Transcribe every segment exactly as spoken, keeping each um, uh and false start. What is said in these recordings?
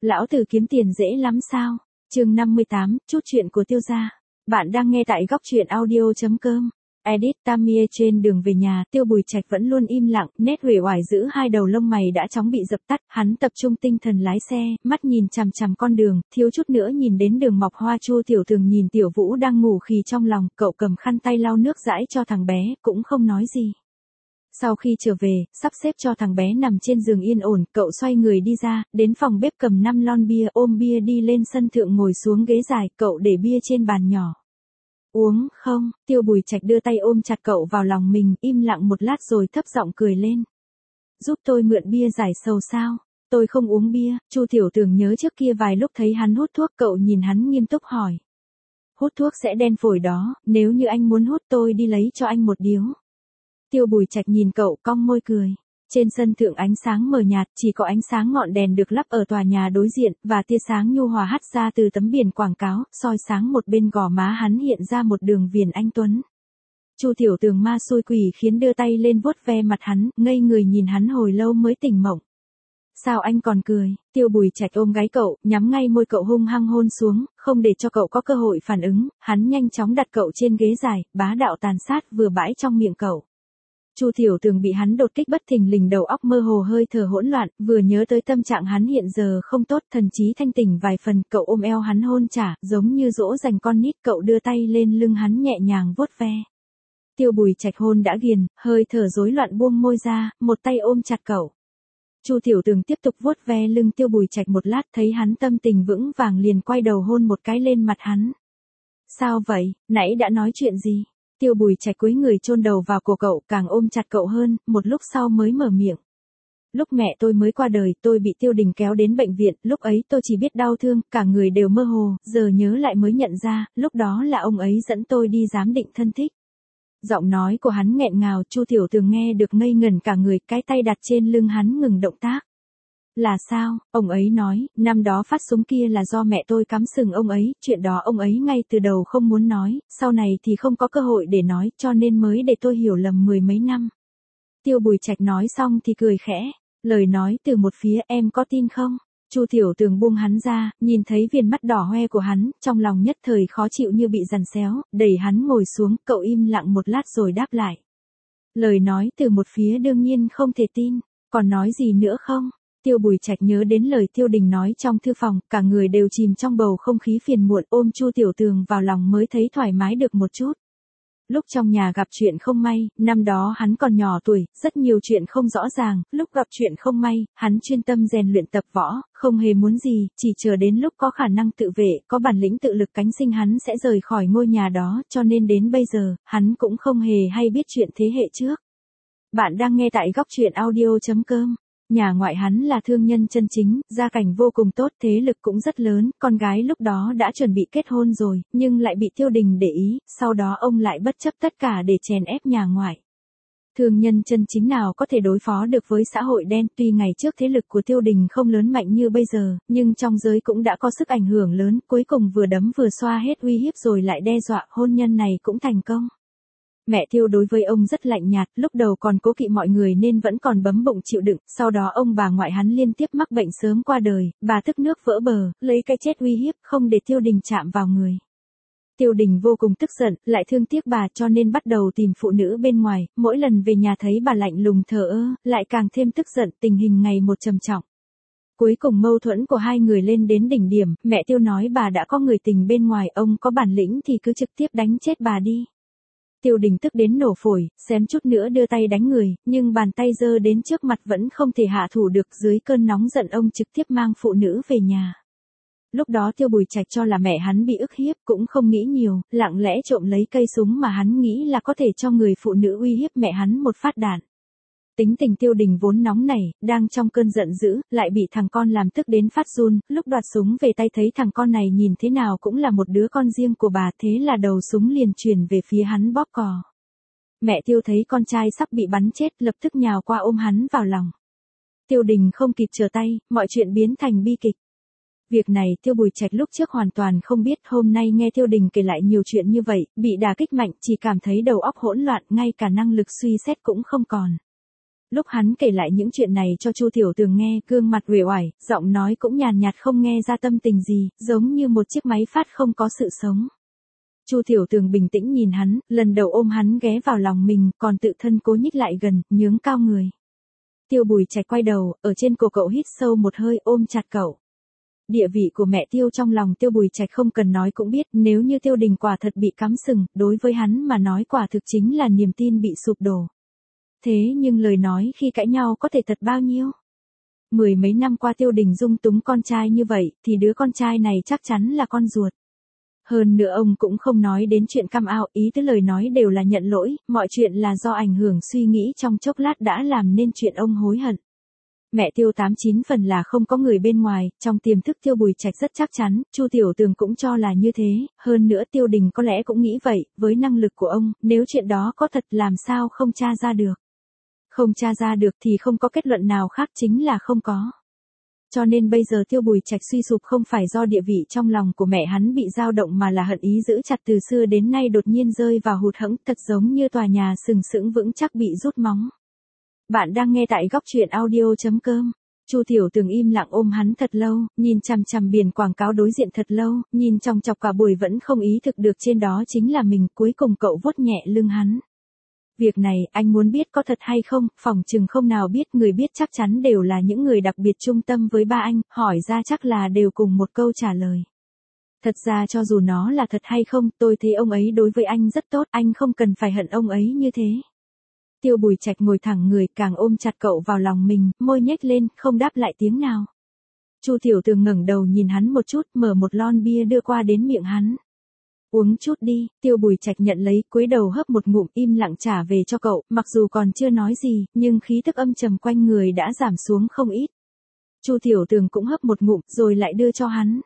Lão tử kiếm tiền dễ lắm sao? Chương năm mươi tám, chút chuyện của Tiêu gia. Bạn đang nghe tại góc truyện audio chấm com. Edit Tamie. Trên đường về nhà, Tiêu Bùi Trạch vẫn luôn im lặng, nét uể oải giữ hai đầu lông mày đã chóng bị dập tắt, hắn tập trung tinh thần lái xe, mắt nhìn chằm chằm con đường, thiếu chút nữa nhìn đến đường mọc hoa. Chu Tiểu Tường nhìn Tiểu Vũ đang ngủ khì trong lòng, cậu cầm khăn tay lau nước dãi cho thằng bé, cũng không nói gì. Sau khi trở về, sắp xếp cho thằng bé nằm trên giường yên ổn, cậu xoay người đi ra, đến phòng bếp cầm năm lon bia, ôm bia đi lên sân thượng ngồi xuống ghế dài, cậu để bia trên bàn nhỏ. Uống không? Tiêu Bùi Trạch đưa tay ôm chặt cậu vào lòng mình, im lặng một lát rồi thấp giọng cười lên. Giúp tôi mượn bia giải sầu sao? Tôi không uống bia. Chu Tiểu Tường nhớ trước kia vài lúc thấy hắn hút thuốc, cậu nhìn hắn nghiêm túc hỏi. Hút thuốc sẽ đen phổi đó, nếu như anh muốn hút tôi đi lấy cho anh một điếu. Tiêu Bùi Trạch nhìn cậu cong môi cười. Trên sân thượng ánh sáng mờ nhạt, chỉ có ánh sáng ngọn đèn được lắp ở tòa nhà đối diện, và tia sáng nhu hòa hắt ra từ tấm biển quảng cáo, soi sáng một bên gò má hắn hiện ra một đường viền anh tuấn. Chu Tiểu Tường ma xui quỷ khiến đưa tay lên vuốt ve mặt hắn, ngây người nhìn hắn hồi lâu mới tỉnh mộng. Sao anh còn cười? Tiêu Bùi Trạch ôm gáy cậu, nhắm ngay môi cậu hung hăng hôn xuống, không để cho cậu có cơ hội phản ứng, hắn nhanh chóng đặt cậu trên ghế dài, bá đạo tàn sát vừa bãi trong miệng cậu. Chu Tiểu Tường bị hắn đột kích bất thình lình, đầu óc mơ hồ hơi thở hỗn loạn, vừa nhớ tới tâm trạng hắn hiện giờ không tốt, thần trí thanh tỉnh vài phần, cậu ôm eo hắn hôn trả, giống như dỗ dành con nít, cậu đưa tay lên lưng hắn nhẹ nhàng vuốt ve. Tiêu Bùi Trạch hôn đã ghiền, hơi thở rối loạn buông môi ra, một tay ôm chặt cậu. Chu Tiểu Tường tiếp tục vuốt ve lưng Tiêu Bùi Trạch một lát, thấy hắn tâm tình vững vàng liền quay đầu hôn một cái lên mặt hắn. Sao vậy, nãy đã nói chuyện gì? Tiêu Bùi Trạch cúi người chôn đầu vào cổ cậu, càng ôm chặt cậu hơn, một lúc sau mới mở miệng. Lúc mẹ tôi mới qua đời, tôi bị Tiêu Đình kéo đến bệnh viện, lúc ấy tôi chỉ biết đau thương, cả người đều mơ hồ, giờ nhớ lại mới nhận ra, lúc đó là ông ấy dẫn tôi đi giám định thân thích. Giọng nói của hắn nghẹn ngào, Chu Tiểu Tường nghe được ngây ngẩn cả người, cái tay đặt trên lưng hắn ngừng động tác. Là sao? Ông ấy nói, năm đó phát súng kia là do mẹ tôi cắm sừng ông ấy, chuyện đó ông ấy ngay từ đầu không muốn nói, sau này thì không có cơ hội để nói, cho nên mới để tôi hiểu lầm mười mấy năm. Tiêu Bùi Trạch nói xong thì cười khẽ, lời nói từ một phía, em có tin không? Chu Tiểu Tường buông hắn ra, nhìn thấy viền mắt đỏ hoe của hắn, trong lòng nhất thời khó chịu như bị giằn xéo, đẩy hắn ngồi xuống, cậu im lặng một lát rồi đáp lại. Lời nói từ một phía đương nhiên không thể tin, còn nói gì nữa không? Tiêu Bùi Trạch nhớ đến lời Tiêu Đình nói trong thư phòng, cả người đều chìm trong bầu không khí phiền muộn, ôm Chu Tiểu Tường vào lòng mới thấy thoải mái được một chút. Lúc trong nhà gặp chuyện không may, năm đó hắn còn nhỏ tuổi, rất nhiều chuyện không rõ ràng, lúc gặp chuyện không may, hắn chuyên tâm rèn luyện tập võ, không hề muốn gì, chỉ chờ đến lúc có khả năng tự vệ, có bản lĩnh tự lực cánh sinh hắn sẽ rời khỏi ngôi nhà đó, cho nên đến bây giờ, hắn cũng không hề hay biết chuyện thế hệ trước. Bạn đang nghe tại góc truyện audio chấm com. Nhà ngoại hắn là thương nhân chân chính, gia cảnh vô cùng tốt, thế lực cũng rất lớn, con gái lúc đó đã chuẩn bị kết hôn rồi, nhưng lại bị Tiêu Đình để ý, sau đó ông lại bất chấp tất cả để chèn ép nhà ngoại. Thương nhân chân chính nào có thể đối phó được với xã hội đen, tuy ngày trước thế lực của Tiêu Đình không lớn mạnh như bây giờ, nhưng trong giới cũng đã có sức ảnh hưởng lớn, cuối cùng vừa đấm vừa xoa hết uy hiếp rồi lại đe dọa, hôn nhân này cũng thành công. Mẹ Tiêu đối với ông rất lạnh nhạt, lúc đầu còn cố kỵ mọi người nên vẫn còn bấm bụng chịu đựng, sau đó ông bà ngoại hắn liên tiếp mắc bệnh sớm qua đời, bà tức nước vỡ bờ, lấy cái chết uy hiếp, không để Tiêu Đình chạm vào người. Tiêu Đình vô cùng tức giận, lại thương tiếc bà cho nên bắt đầu tìm phụ nữ bên ngoài, mỗi lần về nhà thấy bà lạnh lùng thờ ơ, lại càng thêm tức giận, tình hình ngày một trầm trọng. Cuối cùng mâu thuẫn của hai người lên đến đỉnh điểm, mẹ Tiêu nói bà đã có người tình bên ngoài, ông có bản lĩnh thì cứ trực tiếp đánh chết bà đi. Tiêu Đình tức đến nổ phổi, xém chút nữa đưa tay đánh người, nhưng bàn tay giơ đến trước mặt vẫn không thể hạ thủ được, dưới cơn nóng giận ông trực tiếp mang phụ nữ về nhà. Lúc đó Tiêu Bùi Trạch cho là mẹ hắn bị ức hiếp, cũng không nghĩ nhiều, lặng lẽ trộm lấy cây súng mà hắn nghĩ là có thể cho người phụ nữ uy hiếp mẹ hắn một phát đạn. Tính tình Tiêu Đình vốn nóng nảy, đang trong cơn giận dữ, lại bị thằng con làm tức đến phát run, lúc đoạt súng về tay thấy thằng con này nhìn thế nào cũng là một đứa con riêng của bà, thế là đầu súng liền chuyển về phía hắn bóp cò. Mẹ Tiêu thấy con trai sắp bị bắn chết, lập tức nhào qua ôm hắn vào lòng. Tiêu Đình không kịp trở tay, mọi chuyện biến thành bi kịch. Việc này Tiêu Bùi Trạch lúc trước hoàn toàn không biết, hôm nay nghe Tiêu Đình kể lại nhiều chuyện như vậy, bị đả kích mạnh, chỉ cảm thấy đầu óc hỗn loạn, ngay cả năng lực suy xét cũng không còn. Lúc hắn kể lại những chuyện này cho Chu Tiểu Tường nghe, gương mặt uể oải, giọng nói cũng nhàn nhạt không nghe ra tâm tình gì, giống như một chiếc máy phát không có sự sống. Chu Tiểu Tường bình tĩnh nhìn hắn, lần đầu ôm hắn ghé vào lòng mình, còn tự thân cố nhích lại gần, nhướng cao người. Tiêu Bùi Trạch quay đầu, ở trên cổ cậu hít sâu một hơi, ôm chặt cậu. Địa vị của mẹ Tiêu trong lòng Tiêu Bùi Trạch không cần nói cũng biết, nếu như Tiêu Đình quả thật bị cắm sừng, đối với hắn mà nói quả thực chính là niềm tin bị sụp đổ. Thế nhưng lời nói khi cãi nhau có thể thật bao nhiêu? Mười mấy năm qua Tiêu Đình dung túng con trai như vậy, thì đứa con trai này chắc chắn là con ruột. Hơn nữa ông cũng không nói đến chuyện cam ao, ý tứ lời nói đều là nhận lỗi, mọi chuyện là do ảnh hưởng suy nghĩ trong chốc lát đã làm nên chuyện ông hối hận. Mẹ Tiêu tám chín phần là không có người bên ngoài, trong tiềm thức Tiêu Bùi Trạch rất chắc chắn, Chu Tiểu Tường cũng cho là như thế, hơn nữa Tiêu Đình có lẽ cũng nghĩ vậy, với năng lực của ông, nếu chuyện đó có thật làm sao không tra ra được. Không tra ra được thì không có kết luận nào khác, chính là không có. Cho nên bây giờ Tiêu Bùi Trạch suy sụp không phải do địa vị trong lòng của mẹ hắn bị dao động mà là hận ý giữ chặt từ xưa đến nay đột nhiên rơi vào hụt hẫng, thật giống như tòa nhà sừng sững vững chắc bị rút móng. Bạn đang nghe tại góc truyện audio chấm com. Chu Tiểu Tường im lặng ôm hắn thật lâu, nhìn chằm chằm biển quảng cáo đối diện thật lâu, nhìn chòng chọc cả buổi vẫn không ý thực được trên đó chính là mình, cuối cùng cậu vuốt nhẹ lưng hắn. Việc này, anh muốn biết có thật hay không, phỏng chừng không nào biết, người biết chắc chắn đều là những người đặc biệt trung tâm với ba anh, hỏi ra chắc là đều cùng một câu trả lời. Thật ra cho dù nó là thật hay không, tôi thấy ông ấy đối với anh rất tốt, anh không cần phải hận ông ấy như thế. Tiêu Bùi Trạch ngồi thẳng người, càng ôm chặt cậu vào lòng mình, môi nhếch lên, không đáp lại tiếng nào. Chu Tiểu Tường ngẩng đầu nhìn hắn một chút, mở một lon bia đưa qua đến miệng hắn. Uống chút đi, Tiêu Bùi Trạch nhận lấy, cúi đầu hớp một ngụm, im lặng trả về cho cậu, mặc dù còn chưa nói gì, nhưng khí tức âm trầm quanh người đã giảm xuống không ít. Chu Tiểu Tường cũng hớp một ngụm, rồi lại đưa cho hắn.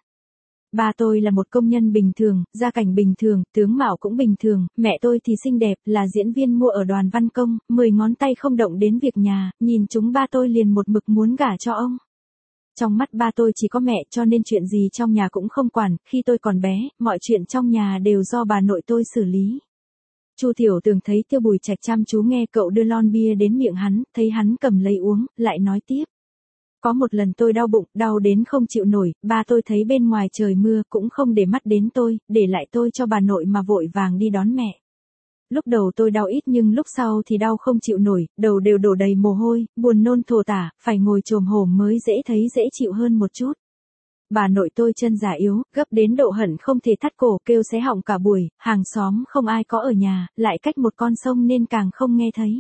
Ba tôi là một công nhân bình thường, gia cảnh bình thường, tướng mạo cũng bình thường, mẹ tôi thì xinh đẹp, là diễn viên mua ở đoàn văn công, mười ngón tay không động đến việc nhà, nhìn chúng ba tôi liền một mực muốn gả cho ông. Trong mắt ba tôi chỉ có mẹ, cho nên chuyện gì trong nhà cũng không quản, khi tôi còn bé, mọi chuyện trong nhà đều do bà nội tôi xử lý. Chu Tiểu Tường thấy Tiêu Bùi Trạch chăm chú nghe cậu đưa lon bia đến miệng hắn, thấy hắn cầm lấy uống, lại nói tiếp. Có một lần tôi đau bụng, đau đến không chịu nổi, ba tôi thấy bên ngoài trời mưa, cũng không để mắt đến tôi, để lại tôi cho bà nội mà vội vàng đi đón mẹ. Lúc đầu tôi đau ít nhưng lúc sau thì đau không chịu nổi, đầu đều đổ đầy mồ hôi, buồn nôn thổ tả, phải ngồi chồm hổm mới dễ thấy dễ chịu hơn một chút. Bà nội tôi chân già yếu, gấp đến độ hận không thể thắt cổ, kêu xé họng cả buổi, hàng xóm không ai có ở nhà, lại cách một con sông nên càng không nghe thấy.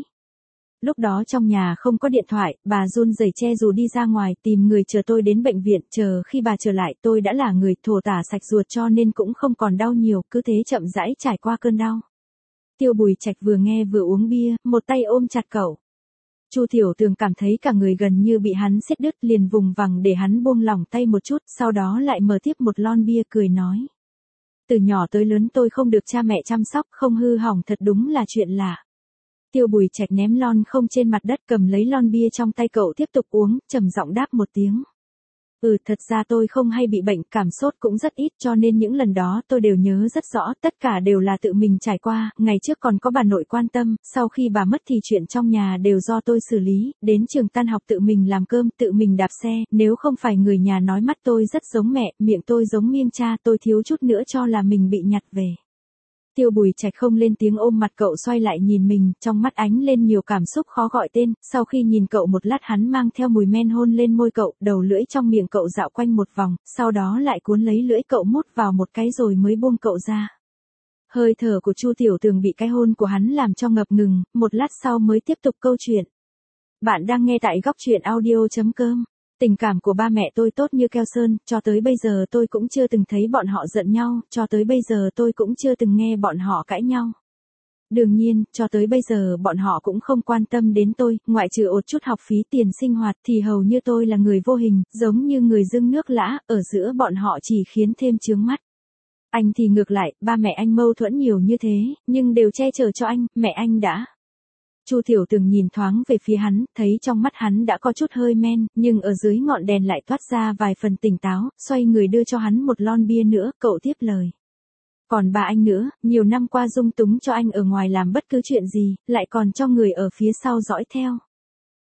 Lúc đó trong nhà không có điện thoại, bà run rẩy che dù đi ra ngoài tìm người chờ tôi đến bệnh viện, chờ khi bà trở lại tôi đã là người thổ tả sạch ruột cho nên cũng không còn đau nhiều, cứ thế chậm rãi trải qua cơn đau. Tiêu Bùi Trạch vừa nghe vừa uống bia, một tay ôm chặt cậu. Chu Tiểu Tường cảm thấy cả người gần như bị hắn siết đứt, liền vùng vằng để hắn buông lỏng tay một chút, sau đó lại mở tiếp một lon bia cười nói. Từ nhỏ tới lớn tôi không được cha mẹ chăm sóc, không hư hỏng thật đúng là chuyện lạ. Tiêu Bùi Trạch ném lon không trên mặt đất, cầm lấy lon bia trong tay cậu tiếp tục uống, trầm giọng đáp một tiếng. Ừ, thật ra tôi không hay bị bệnh, cảm sốt cũng rất ít, cho nên những lần đó tôi đều nhớ rất rõ, tất cả đều là tự mình trải qua, ngày trước còn có bà nội quan tâm, sau khi bà mất thì chuyện trong nhà đều do tôi xử lý, đến trường tan học tự mình làm cơm, tự mình đạp xe, nếu không phải người nhà nói mắt tôi rất giống mẹ, miệng tôi giống miêng cha, tôi thiếu chút nữa cho là mình bị nhặt về. Tiêu Bùi Trạch không lên tiếng ôm mặt cậu, xoay lại nhìn mình, trong mắt ánh lên nhiều cảm xúc khó gọi tên, sau khi nhìn cậu một lát hắn mang theo mùi men hôn lên môi cậu, đầu lưỡi trong miệng cậu dạo quanh một vòng, sau đó lại cuốn lấy lưỡi cậu mút vào một cái rồi mới buông cậu ra. Hơi thở của Chu Tiểu Tường bị cái hôn của hắn làm cho ngập ngừng, một lát sau mới tiếp tục câu chuyện. Bạn đang nghe tại góc truyện audio chấm com. Tình cảm của ba mẹ tôi tốt như keo sơn, cho tới bây giờ tôi cũng chưa từng thấy bọn họ giận nhau, cho tới bây giờ tôi cũng chưa từng nghe bọn họ cãi nhau. Đương nhiên, cho tới bây giờ bọn họ cũng không quan tâm đến tôi, ngoại trừ ột chút học phí tiền sinh hoạt thì hầu như tôi là người vô hình, giống như người dưng nước lã, ở giữa bọn họ chỉ khiến thêm chướng mắt. Anh thì ngược lại, ba mẹ anh mâu thuẫn nhiều như thế, nhưng đều che chở cho anh, mẹ anh đã. Chu Tiểu Tường nhìn thoáng về phía hắn, thấy trong mắt hắn đã có chút hơi men, nhưng ở dưới ngọn đèn lại toát ra vài phần tỉnh táo, xoay người đưa cho hắn một lon bia nữa, cậu tiếp lời. Còn ba anh nữa, nhiều năm qua dung túng cho anh ở ngoài làm bất cứ chuyện gì, lại còn cho người ở phía sau dõi theo.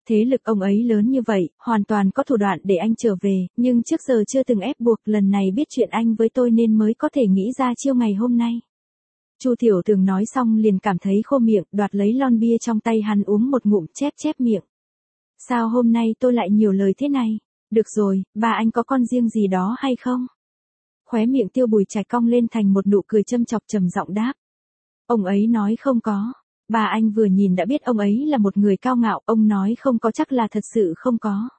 Thế lực ông ấy lớn như vậy, hoàn toàn có thủ đoạn để anh trở về, nhưng trước giờ chưa từng ép buộc, lần này biết chuyện anh với tôi nên mới có thể nghĩ ra chiêu ngày hôm nay. Chu Tiểu Tường nói xong liền cảm thấy khô miệng, đoạt lấy lon bia trong tay hắn uống một ngụm, chép chép miệng. Sao hôm nay tôi lại nhiều lời thế này? Được rồi, ba anh có con riêng gì đó hay không? Khóe miệng Tiêu Bùi Trạch cong lên thành một nụ cười châm chọc trầm giọng đáp. Ông ấy nói không có. Ba anh vừa nhìn đã biết ông ấy là một người cao ngạo, ông nói không có chắc là thật sự không có.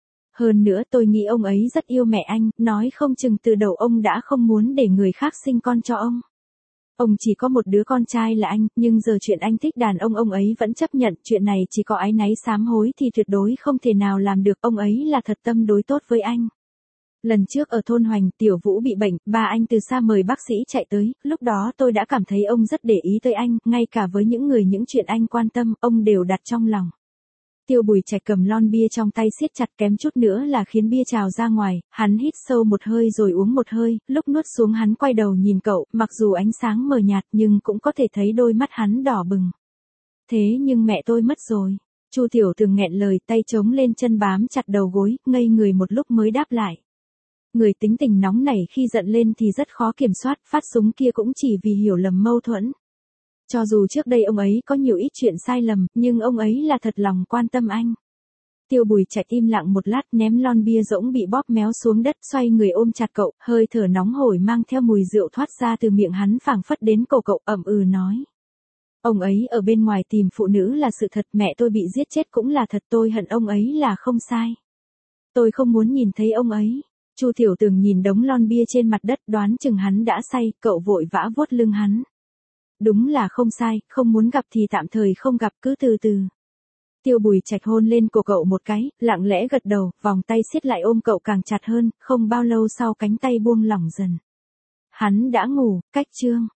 Hơn nữa tôi nghĩ ông ấy rất yêu mẹ anh, nói không chừng từ đầu ông đã không muốn để người khác sinh con cho ông. Ông chỉ có một đứa con trai là anh, nhưng giờ chuyện anh thích đàn ông ông ấy vẫn chấp nhận, chuyện này chỉ có áy náy sám hối thì tuyệt đối không thể nào làm được, ông ấy là thật tâm đối tốt với anh. Lần trước ở thôn Hoành, Tiểu Vũ bị bệnh, ba anh từ xa mời bác sĩ chạy tới, lúc đó tôi đã cảm thấy ông rất để ý tới anh, ngay cả với những người những chuyện anh quan tâm, ông đều đặt trong lòng. Tiêu Bùi Trạch cầm lon bia trong tay siết chặt, kém chút nữa là khiến bia trào ra ngoài, hắn hít sâu một hơi rồi uống một hơi, lúc nuốt xuống hắn quay đầu nhìn cậu, mặc dù ánh sáng mờ nhạt nhưng cũng có thể thấy đôi mắt hắn đỏ bừng. Thế nhưng mẹ tôi mất rồi. Chu Tiểu Tường nghẹn lời, tay chống lên chân bám chặt đầu gối, ngây người một lúc mới đáp lại. Người tính tình nóng nảy khi giận lên thì rất khó kiểm soát, phát súng kia cũng chỉ vì hiểu lầm mâu thuẫn. Cho dù trước đây ông ấy có nhiều ít chuyện sai lầm, nhưng ông ấy là thật lòng quan tâm anh. Tiêu Bùi Trạch im lặng một lát, ném lon bia rỗng bị bóp méo xuống đất, xoay người ôm chặt cậu, hơi thở nóng hổi mang theo mùi rượu thoát ra từ miệng hắn phảng phất đến cổ cậu, ậm ừ nói. Ông ấy ở bên ngoài tìm phụ nữ là sự thật, mẹ tôi bị giết chết cũng là thật, tôi hận ông ấy là không sai. Tôi không muốn nhìn thấy ông ấy. Chu Tiểu Tường nhìn đống lon bia trên mặt đất, đoán chừng hắn đã say, cậu vội vã vuốt lưng hắn. Đúng là không sai, không muốn gặp thì tạm thời không gặp, cứ từ từ. Tiêu Bùi Trạch hôn lên cổ cậu một cái, lặng lẽ gật đầu, vòng tay siết lại ôm cậu càng chặt hơn, không bao lâu sau cánh tay buông lỏng dần. Hắn đã ngủ, cách chương.